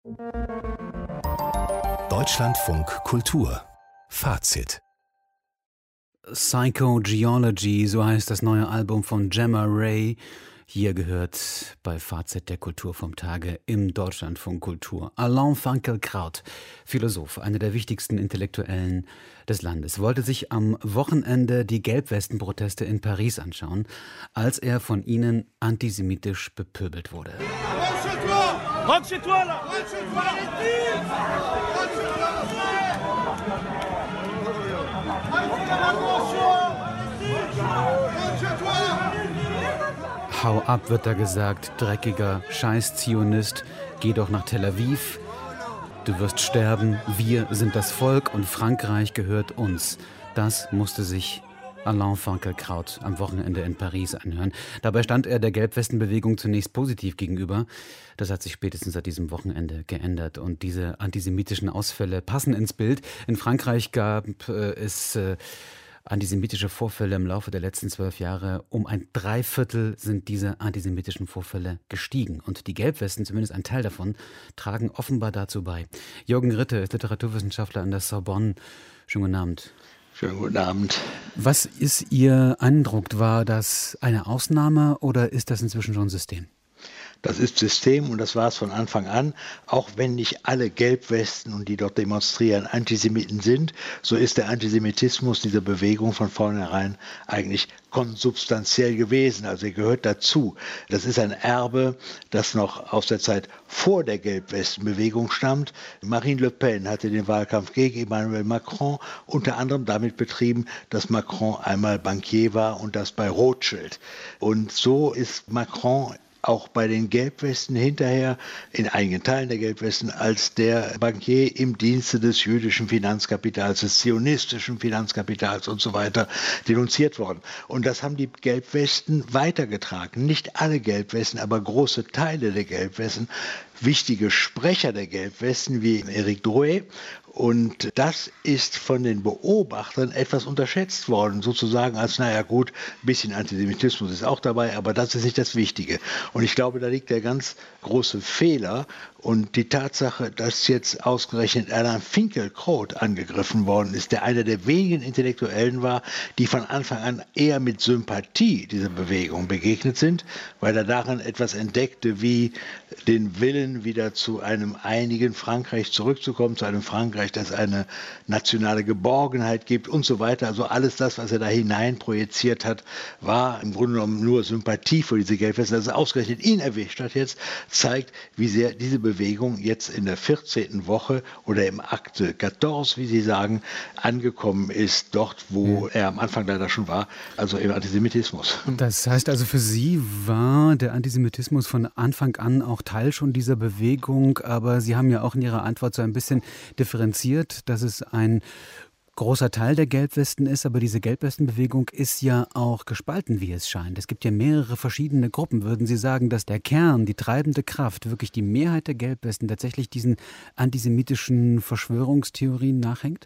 Deutschlandfunk Kultur Fazit. Psychogeology, so heißt das neue Album von Gemma Ray. Hier gehört bei Fazit der Kultur vom Tage im Deutschlandfunk Kultur. Alain Finkielkraut, Philosoph, einer der wichtigsten Intellektuellen des Landes, wollte sich am Wochenende die Gelbwesten-Proteste in Paris anschauen, als er von ihnen antisemitisch bepöbelt wurde. Hau ab, wird da gesagt, dreckiger Scheiß-Zionist, geh doch nach Tel Aviv, du wirst sterben, wir sind das Volk und Frankreich gehört uns. Das musste sich Alain Finkielkraut am Wochenende in Paris anhören. Dabei stand er der Gelbwestenbewegung zunächst positiv gegenüber. Das hat sich spätestens seit diesem Wochenende geändert. Und diese antisemitischen Ausfälle passen ins Bild. In Frankreich gab es antisemitische Vorfälle im Laufe der letzten 12 Jahre. Um ein Dreiviertel sind diese antisemitischen Vorfälle gestiegen. Und die Gelbwesten, zumindest ein Teil davon, tragen offenbar dazu bei. Jürgen Ritte ist Literaturwissenschaftler an der Sorbonne. Schönen guten Abend. Schönen guten Abend. Was ist Ihr Eindruck? War das eine Ausnahme oder ist das inzwischen schon System? Das ist System und das war es von Anfang an. Auch wenn nicht alle Gelbwesten und die dort demonstrieren Antisemiten sind, so ist der Antisemitismus dieser Bewegung von vornherein eigentlich konsubstanziell gewesen. Also er gehört dazu. Das ist ein Erbe, das noch aus der Zeit vor der Gelbwestenbewegung stammt. Marine Le Pen hatte den Wahlkampf gegen Emmanuel Macron unter anderem damit betrieben, dass Macron einmal Bankier war und das bei Rothschild. Und so ist Macron auch bei den Gelbwesten hinterher, in einigen Teilen der Gelbwesten, als der Bankier im Dienste des jüdischen Finanzkapitals, des zionistischen Finanzkapitals und so weiter denunziert worden. Und das haben die Gelbwesten weitergetragen. Nicht alle Gelbwesten, aber große Teile der Gelbwesten, wichtige Sprecher der Gelbwesten wie Éric Drouet. Und das ist von den Beobachtern etwas unterschätzt worden, sozusagen als, naja gut, ein bisschen Antisemitismus ist auch dabei, aber das ist nicht das Wichtige. Und ich glaube, da liegt der ganz große Fehler und die Tatsache, dass jetzt ausgerechnet Alain Finkielkraut angegriffen worden ist, der einer der wenigen Intellektuellen war, die von Anfang an eher mit Sympathie dieser Bewegung begegnet sind, weil er darin etwas entdeckte, wie den Willen, wieder zu einem einigen Frankreich zurückzukommen, zu einem Frankreich, das eine nationale Geborgenheit gibt und so weiter. Also alles das, was er da hinein projiziert hat, war im Grunde genommen nur Sympathie für diese Gelbwesten. Dass er ausgerechnet ihn erwischt hat jetzt, zeigt, wie sehr diese Bewegung jetzt in der 14. Woche oder im Akte 14, wie Sie sagen, angekommen ist, dort, wo er am Anfang leider schon war, also im Antisemitismus. Das heißt also, für Sie war der Antisemitismus von Anfang an auch Teil schon dieser Bewegung, aber Sie haben ja auch in Ihrer Antwort so ein bisschen differenziert, dass es ein großer Teil der Gelbwesten ist, aber diese Gelbwestenbewegung ist ja auch gespalten, wie es scheint. Es gibt ja mehrere verschiedene Gruppen. Würden Sie sagen, dass der Kern, die treibende Kraft, wirklich die Mehrheit der Gelbwesten tatsächlich diesen antisemitischen Verschwörungstheorien nachhängt?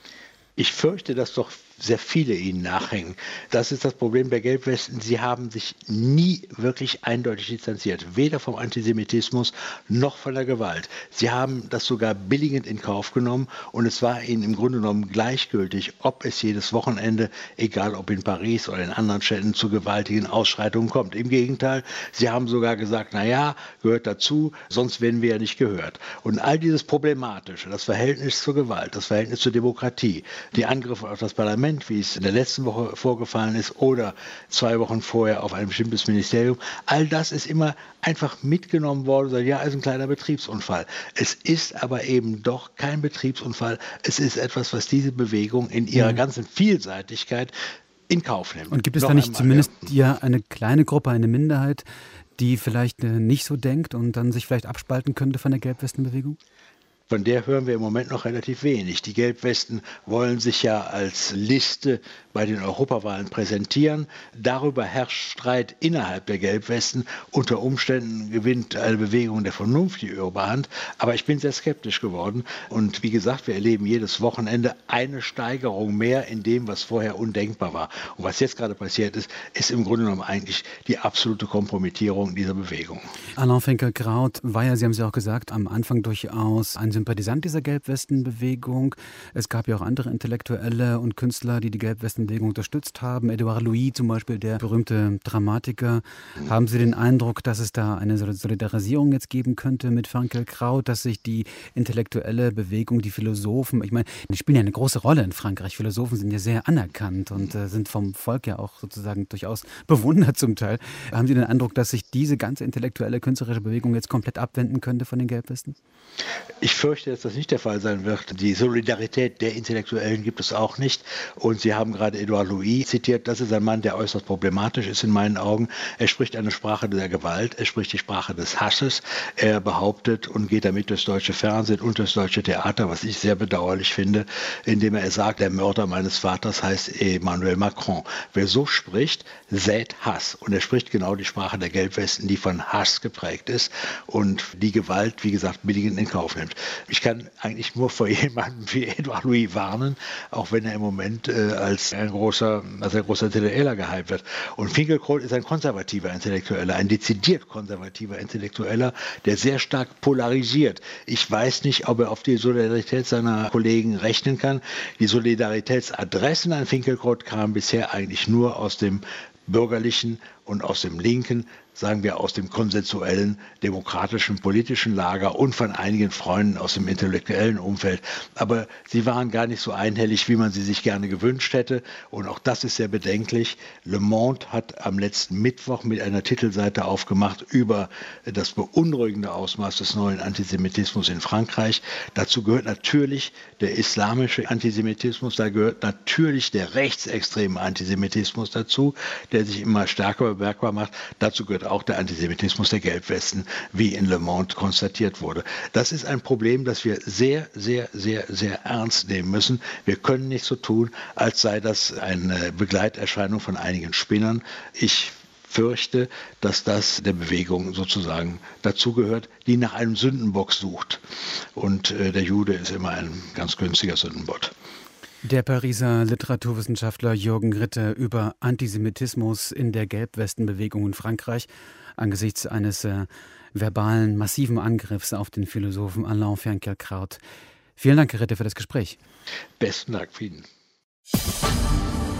Ich fürchte, dass doch sehr viele ihnen nachhängen. Das ist das Problem der Gelbwesten. Sie haben sich nie wirklich eindeutig distanziert, weder vom Antisemitismus noch von der Gewalt. Sie haben das sogar billigend in Kauf genommen und es war ihnen im Grunde genommen gleichgültig, ob es jedes Wochenende, egal ob in Paris oder in anderen Städten, zu gewaltigen Ausschreitungen kommt. Im Gegenteil, sie haben sogar gesagt, naja, gehört dazu, sonst werden wir ja nicht gehört. Und all dieses Problematische, das Verhältnis zur Gewalt, das Verhältnis zur Demokratie, die Angriffe auf das Parlament, wie es in der letzten Woche vorgefallen ist oder 2 Wochen vorher auf ein bestimmtes Ministerium, all das ist immer einfach mitgenommen worden und sagt, ja, ist ein kleiner Betriebsunfall. Es ist aber eben doch kein Betriebsunfall. Es ist etwas, was diese Bewegung in ihrer ganzen Vielseitigkeit in Kauf nimmt. Und gibt es da nicht zumindest ja eine kleine Gruppe, eine Minderheit, die vielleicht nicht so denkt und dann sich vielleicht abspalten könnte von der Gelbwestenbewegung? Von der hören wir im Moment noch relativ wenig. Die Gelbwesten wollen sich ja als Liste bei den Europawahlen präsentieren. Darüber herrscht Streit innerhalb der Gelbwesten. Unter Umständen gewinnt eine Bewegung der Vernunft die Überhand. Aber ich bin sehr skeptisch geworden. Und wie gesagt, wir erleben jedes Wochenende eine Steigerung mehr in dem, was vorher undenkbar war. Und was jetzt gerade passiert ist, ist im Grunde genommen eigentlich die absolute Kompromittierung dieser Bewegung. Alain Finkielkraut war ja, Sie haben es ja auch gesagt, am Anfang durchaus ein Sympathisant dieser Gelbwestenbewegung. Es gab ja auch andere Intellektuelle und Künstler, die die Gelbwestenbewegung unterstützt haben. Edouard Louis zum Beispiel, der berühmte Dramatiker. Haben Sie den Eindruck, dass es da eine Solidarisierung jetzt geben könnte mit Finkielkraut, dass sich die intellektuelle Bewegung, die Philosophen, ich meine, die spielen ja eine große Rolle in Frankreich. Philosophen sind ja sehr anerkannt und sind vom Volk ja auch sozusagen durchaus bewundert zum Teil. Haben Sie den Eindruck, dass sich diese ganze intellektuelle, künstlerische Bewegung jetzt komplett abwenden könnte von den Gelbwesten? Ich fürchte, dass das nicht der Fall sein wird. Die Solidarität der Intellektuellen gibt es auch nicht. Und Sie haben gerade Edouard Louis zitiert. Das ist ein Mann, der äußerst problematisch ist in meinen Augen. Er spricht eine Sprache der Gewalt. Er spricht die Sprache des Hasses. Er behauptet und geht damit durchs deutsche Fernsehen und durchs deutsche Theater, was ich sehr bedauerlich finde, indem er sagt, der Mörder meines Vaters heißt Emmanuel Macron. Wer so spricht, sät Hass. Und er spricht genau die Sprache der Gelbwesten, die von Hass geprägt ist und die Gewalt, wie gesagt, billigend in Kauf nimmt. Ich kann eigentlich nur vor jemandem wie Edouard Louis warnen, auch wenn er im Moment als ein großer Intellektueller gehypt wird. Und Finkielkraut ist ein konservativer Intellektueller, ein dezidiert konservativer Intellektueller, der sehr stark polarisiert. Ich weiß nicht, ob er auf die Solidarität seiner Kollegen rechnen kann. Die Solidaritätsadressen an Finkielkraut kamen bisher eigentlich nur aus dem bürgerlichen und aus dem linken, sagen wir aus dem konsensuellen, demokratischen, politischen Lager und von einigen Freunden aus dem intellektuellen Umfeld. Aber sie waren gar nicht so einhellig, wie man sie sich gerne gewünscht hätte. Und auch das ist sehr bedenklich. Le Monde hat am letzten Mittwoch mit einer Titelseite aufgemacht über das beunruhigende Ausmaß des neuen Antisemitismus in Frankreich. Dazu gehört natürlich der islamische Antisemitismus, da gehört natürlich der rechtsextreme Antisemitismus dazu, der sich immer stärker bemerkbar macht. Dazu gehört auch der Antisemitismus der Gelbwesten, wie in Le Monde konstatiert wurde. Das ist ein Problem, das wir sehr, sehr, sehr, sehr ernst nehmen müssen. Wir können nicht so tun, als sei das eine Begleiterscheinung von einigen Spinnern. Ich fürchte, dass das der Bewegung sozusagen dazugehört, die nach einem Sündenbock sucht. Und der Jude ist immer ein ganz günstiger Sündenbock. Der Pariser Literaturwissenschaftler Jürgen Ritter über Antisemitismus in der Gelbwestenbewegung in Frankreich angesichts eines verbalen, massiven Angriffs auf den Philosophen Alain Finkielkraut. Vielen Dank, Herr Ritter, für das Gespräch. Besten Dank, Frieden.